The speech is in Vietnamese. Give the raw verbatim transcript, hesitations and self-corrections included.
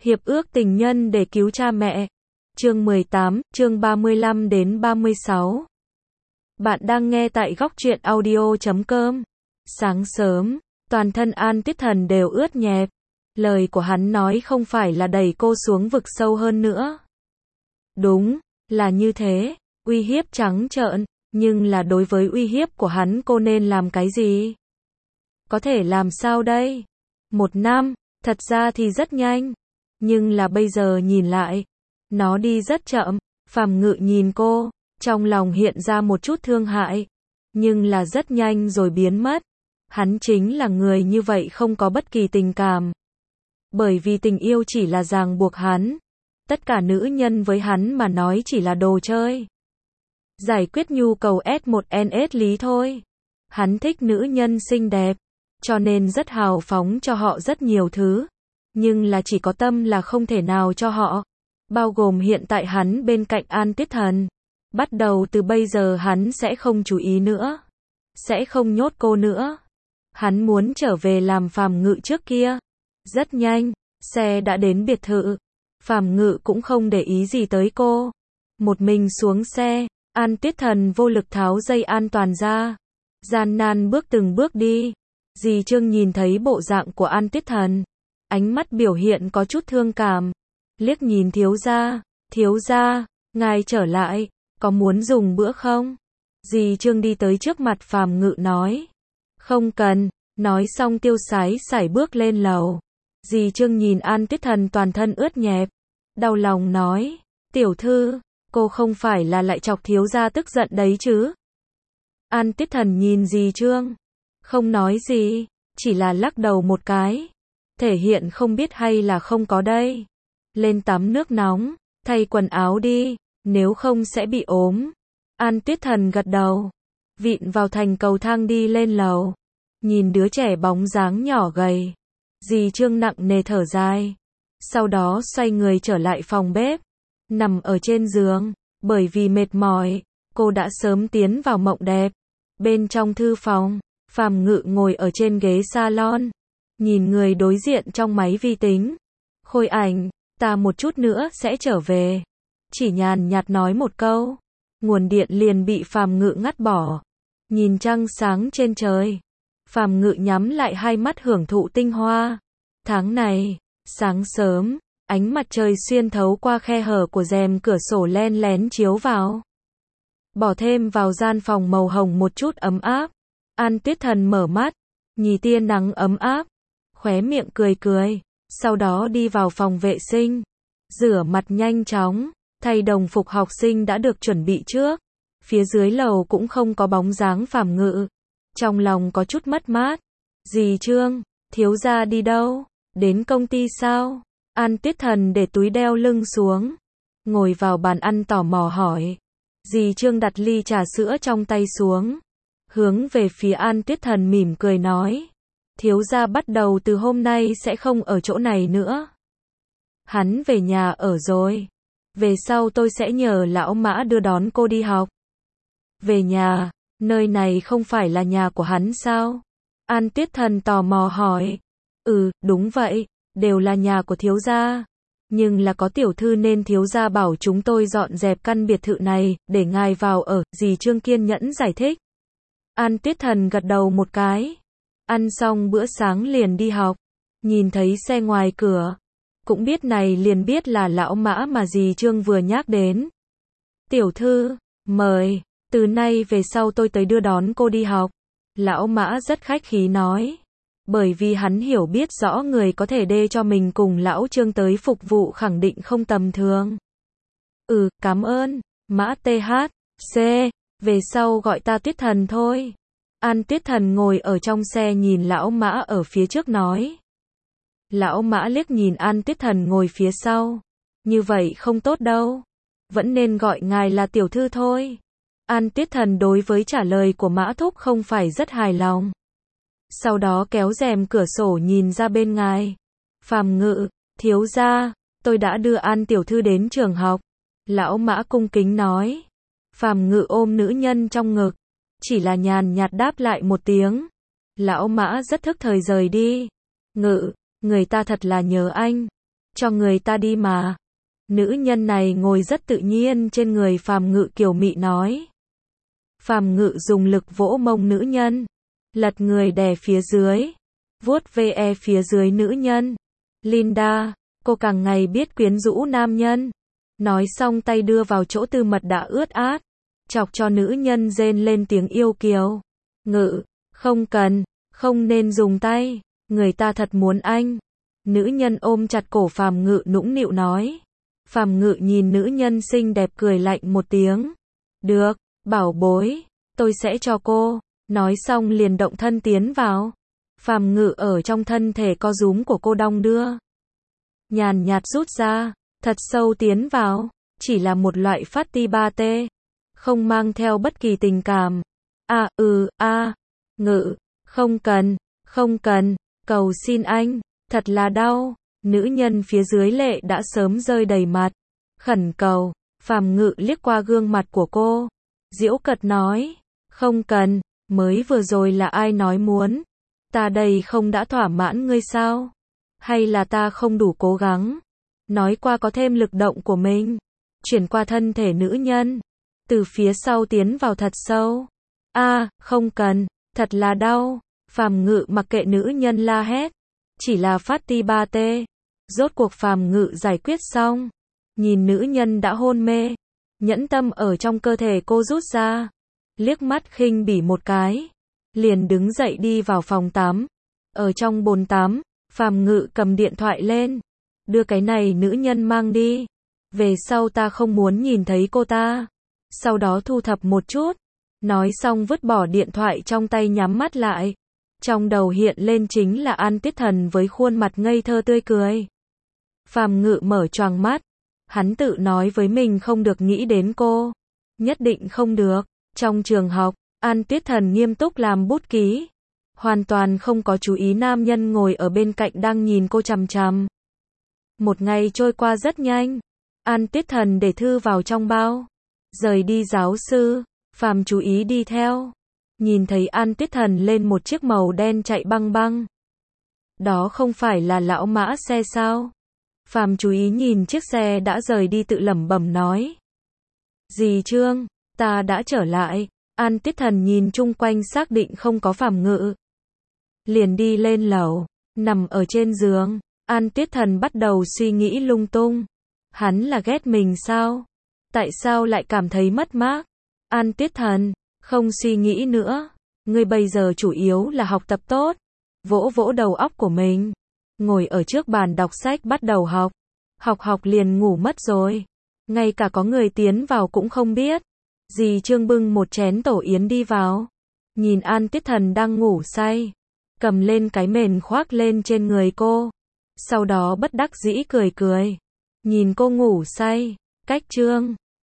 Hiệp ước tình nhân để cứu cha mẹ. Chương mười tám, chương ba mươi lăm đến ba mươi sáu. Bạn đang nghe tại góc truyện audio chấm com. Sáng sớm, toàn thân An Tuyết Thần đều ướt nhẹp. Lời của hắn nói không phải là đẩy cô xuống vực sâu hơn nữa. Đúng, là như thế, uy hiếp trắng trợn, nhưng là đối với uy hiếp của hắn cô nên làm cái gì? Có thể làm sao đây? Một năm, thật ra thì rất nhanh. Nhưng là bây giờ nhìn lại, nó đi rất chậm. Phàm Ngự nhìn cô, trong lòng hiện ra một chút thương hại, nhưng là rất nhanh rồi biến mất. Hắn chính là người như vậy, không có bất kỳ tình cảm. Bởi vì tình yêu chỉ là ràng buộc hắn. Tất cả nữ nhân với hắn mà nói chỉ là đồ chơi. Giải quyết nhu cầu S một N S lý thôi. Hắn thích nữ nhân xinh đẹp, cho nên rất hào phóng cho họ rất nhiều thứ. Nhưng là chỉ có tâm là không thể nào cho họ. Bao gồm hiện tại hắn bên cạnh An Tuyết Thần. Bắt đầu từ bây giờ hắn sẽ không chú ý nữa. Sẽ không nhốt cô nữa. Hắn muốn trở về làm Phàm Ngự trước kia. Rất nhanh, xe đã đến biệt thự. Phàm Ngự cũng không để ý gì tới cô. Một mình xuống xe, An Tuyết Thần vô lực tháo dây an toàn ra. Gian nan bước từng bước đi. Dì Trương nhìn thấy bộ dạng của An Tuyết Thần. Ánh mắt biểu hiện có chút thương cảm. Liếc nhìn thiếu gia, thiếu gia, ngài trở lại, có muốn dùng bữa không? Dì Trương đi tới trước mặt Phàm Ngự nói. Không cần, nói xong tiêu sái sải bước lên lầu. Dì Trương nhìn An Tuyết Thần toàn thân ướt nhẹp. Đau lòng nói, tiểu thư, cô không phải là lại chọc thiếu gia tức giận đấy chứ? An Tuyết Thần nhìn dì Trương, không nói gì, chỉ là lắc đầu một cái. Thể hiện không biết hay là không có đây. Lên tắm nước nóng, thay quần áo đi, nếu không sẽ bị ốm. An Tuyết Thần gật đầu, vịn vào thành cầu thang đi lên lầu. Nhìn đứa trẻ bóng dáng nhỏ gầy. Dì Trương nặng nề thở dài. Sau đó xoay người trở lại phòng bếp. Nằm ở trên giường, bởi vì mệt mỏi, cô đã sớm tiến vào mộng đẹp. Bên trong thư phòng, Phàm Ngự ngồi ở trên ghế salon. Nhìn người đối diện trong máy vi tính. Khôi Ảnh, ta một chút nữa sẽ trở về. Chỉ nhàn nhạt nói một câu. Nguồn điện liền bị Phàm Ngự ngắt bỏ. Nhìn trăng sáng trên trời. Phàm Ngự nhắm lại hai mắt hưởng thụ tinh hoa. Tháng này, sáng sớm, ánh mặt trời xuyên thấu qua khe hở của rèm cửa sổ len lén chiếu vào. Bỏ thêm vào gian phòng màu hồng một chút ấm áp. An Tuyết Thần mở mắt, nhìn tia nắng ấm áp. Khóe miệng cười cười, sau đó đi vào phòng vệ sinh, rửa mặt nhanh chóng, thay đồng phục học sinh đã được chuẩn bị trước. Phía dưới lầu cũng không có bóng dáng Phàm Ngự. Trong lòng có chút mất mát. Dì Trương, thiếu gia đi đâu? Đến công ty sao? An Tuyết Thần để túi đeo lưng xuống, ngồi vào bàn ăn tò mò hỏi. Dì Trương đặt ly trà sữa trong tay xuống, hướng về phía An Tuyết Thần mỉm cười nói. Thiếu gia bắt đầu từ hôm nay sẽ không ở chỗ này nữa. Hắn về nhà ở rồi. Về sau tôi sẽ nhờ lão Mã đưa đón cô đi học. Về nhà, nơi này không phải là nhà của hắn sao? An Tuyết Thần tò mò hỏi. Ừ, đúng vậy, đều là nhà của thiếu gia. Nhưng là có tiểu thư nên thiếu gia bảo chúng tôi dọn dẹp căn biệt thự này, để ngài vào ở, dì Trương kiên nhẫn giải thích. An Tuyết Thần gật đầu một cái. Ăn xong bữa sáng liền đi học. Nhìn thấy xe ngoài cửa. Cũng biết này liền biết là lão Mã mà dì Trương vừa nhắc đến. Tiểu thư, mời, từ nay về sau tôi tới đưa đón cô đi học. Lão Mã rất khách khí nói. Bởi vì hắn hiểu biết rõ người có thể đê cho mình cùng lão Trương tới phục vụ khẳng định không tầm thường. Ừ, cảm ơn, Mã tê hát xê, về sau gọi ta Tuyết Thần thôi. An Tuyết Thần ngồi ở trong xe nhìn lão Mã ở phía trước nói. Lão Mã liếc nhìn An Tuyết Thần ngồi phía sau. Như vậy không tốt đâu. Vẫn nên gọi ngài là tiểu thư thôi. An Tuyết Thần đối với trả lời của Mã Thúc không phải rất hài lòng. Sau đó kéo rèm cửa sổ nhìn ra bên ngoài. Phàm Ngự, thiếu gia, tôi đã đưa An tiểu thư đến trường học. Lão Mã cung kính nói. Phàm Ngự ôm nữ nhân trong ngực. Chỉ là nhàn nhạt đáp lại một tiếng. Lão Mã rất thức thời rời đi. Ngự, người ta thật là nhớ anh. cho người ta đi mà. Nữ nhân này ngồi rất tự nhiên trên người Phàm Ngự kiều mị nói. Phàm Ngự dùng lực vỗ mông nữ nhân, lật người đè phía dưới, vuốt ve phía dưới nữ nhân. Linda, cô càng ngày biết quyến rũ nam nhân. Nói xong tay đưa vào chỗ tư mật đã ướt át, chọc cho nữ nhân rên lên tiếng yêu kiều. Ngự, không cần, không nên dùng tay, người ta thật muốn anh. Nữ nhân ôm chặt cổ Phàm Ngự nũng nịu nói. Phàm Ngự nhìn nữ nhân xinh đẹp cười lạnh một tiếng. Được, bảo bối, tôi sẽ cho cô. Nói xong liền động thân tiến vào. Phàm Ngự ở trong thân thể co rúm của cô đong đưa. Nhàn nhạt rút ra, thật sâu tiến vào, chỉ là một loại phát ti ba tê, không mang theo bất kỳ tình cảm. A ừ, a, Ngự, không cần, không cần, cầu xin anh, thật là đau. Nữ nhân phía dưới lệ đã sớm rơi đầy mặt, khẩn cầu. Phàm Ngự liếc qua gương mặt của cô, giễu cợt nói, không cần, mới vừa rồi là ai nói muốn, ta đây không đã thỏa mãn ngươi sao? Hay là ta không đủ cố gắng? Nói qua có thêm lực động của mình, chuyển qua thân thể nữ nhân, từ phía sau tiến vào thật sâu. A, không cần, thật là đau. Phàm Ngự mặc kệ nữ nhân la hét, chỉ là phát ti ba tê. Rốt cuộc Phàm Ngự giải quyết xong, nhìn nữ nhân đã hôn mê, nhẫn tâm ở trong cơ thể cô rút ra, liếc mắt khinh bỉ một cái, liền đứng dậy đi vào phòng tắm. Ở trong bồn tắm, Phàm Ngự cầm điện thoại lên, đưa cái này nữ nhân mang đi, về sau ta không muốn nhìn thấy cô ta. Sau đó thu thập một chút, nói xong vứt bỏ điện thoại trong tay nhắm mắt lại. Trong đầu hiện lên chính là An Tiết Thần với khuôn mặt ngây thơ tươi cười. Phàm Ngự mở choàng mắt, hắn tự nói với mình không được nghĩ đến cô, nhất định không được. Trong trường học, An Tiết Thần nghiêm túc làm bút ký, hoàn toàn không có chú ý nam nhân ngồi ở bên cạnh đang nhìn cô chằm chằm. Một ngày trôi qua rất nhanh, An Tiết Thần để thư vào trong bao, rời đi giáo sư. Phàm chú ý đi theo, nhìn thấy An Tiết Thần lên một chiếc màu đen chạy băng băng. Đó không phải là lão mã xe sao? Phàm chú ý nhìn chiếc xe đã rời đi tự lẩm bẩm nói. Dì Trương, ta đã trở lại. An Tiết Thần nhìn chung quanh xác định không có Phàm Ngự, liền đi lên lầu, nằm ở trên giường. An Tiết Thần bắt đầu suy nghĩ lung tung. Hắn là ghét mình sao? Tại sao lại cảm thấy mất mát? An Tiết Thần, không suy nghĩ nữa. Ngươi bây giờ chủ yếu là học tập tốt. Vỗ vỗ đầu óc của mình. Ngồi ở trước bàn đọc sách bắt đầu học. Học học liền ngủ mất rồi. Ngay cả có người tiến vào cũng không biết. Dì Trương bưng một chén tổ yến đi vào. Nhìn An Tiết Thần đang ngủ say, cầm lên cái mền khoác lên trên người cô. Sau đó bất đắc dĩ cười cười. Nhìn cô ngủ say, cách Trương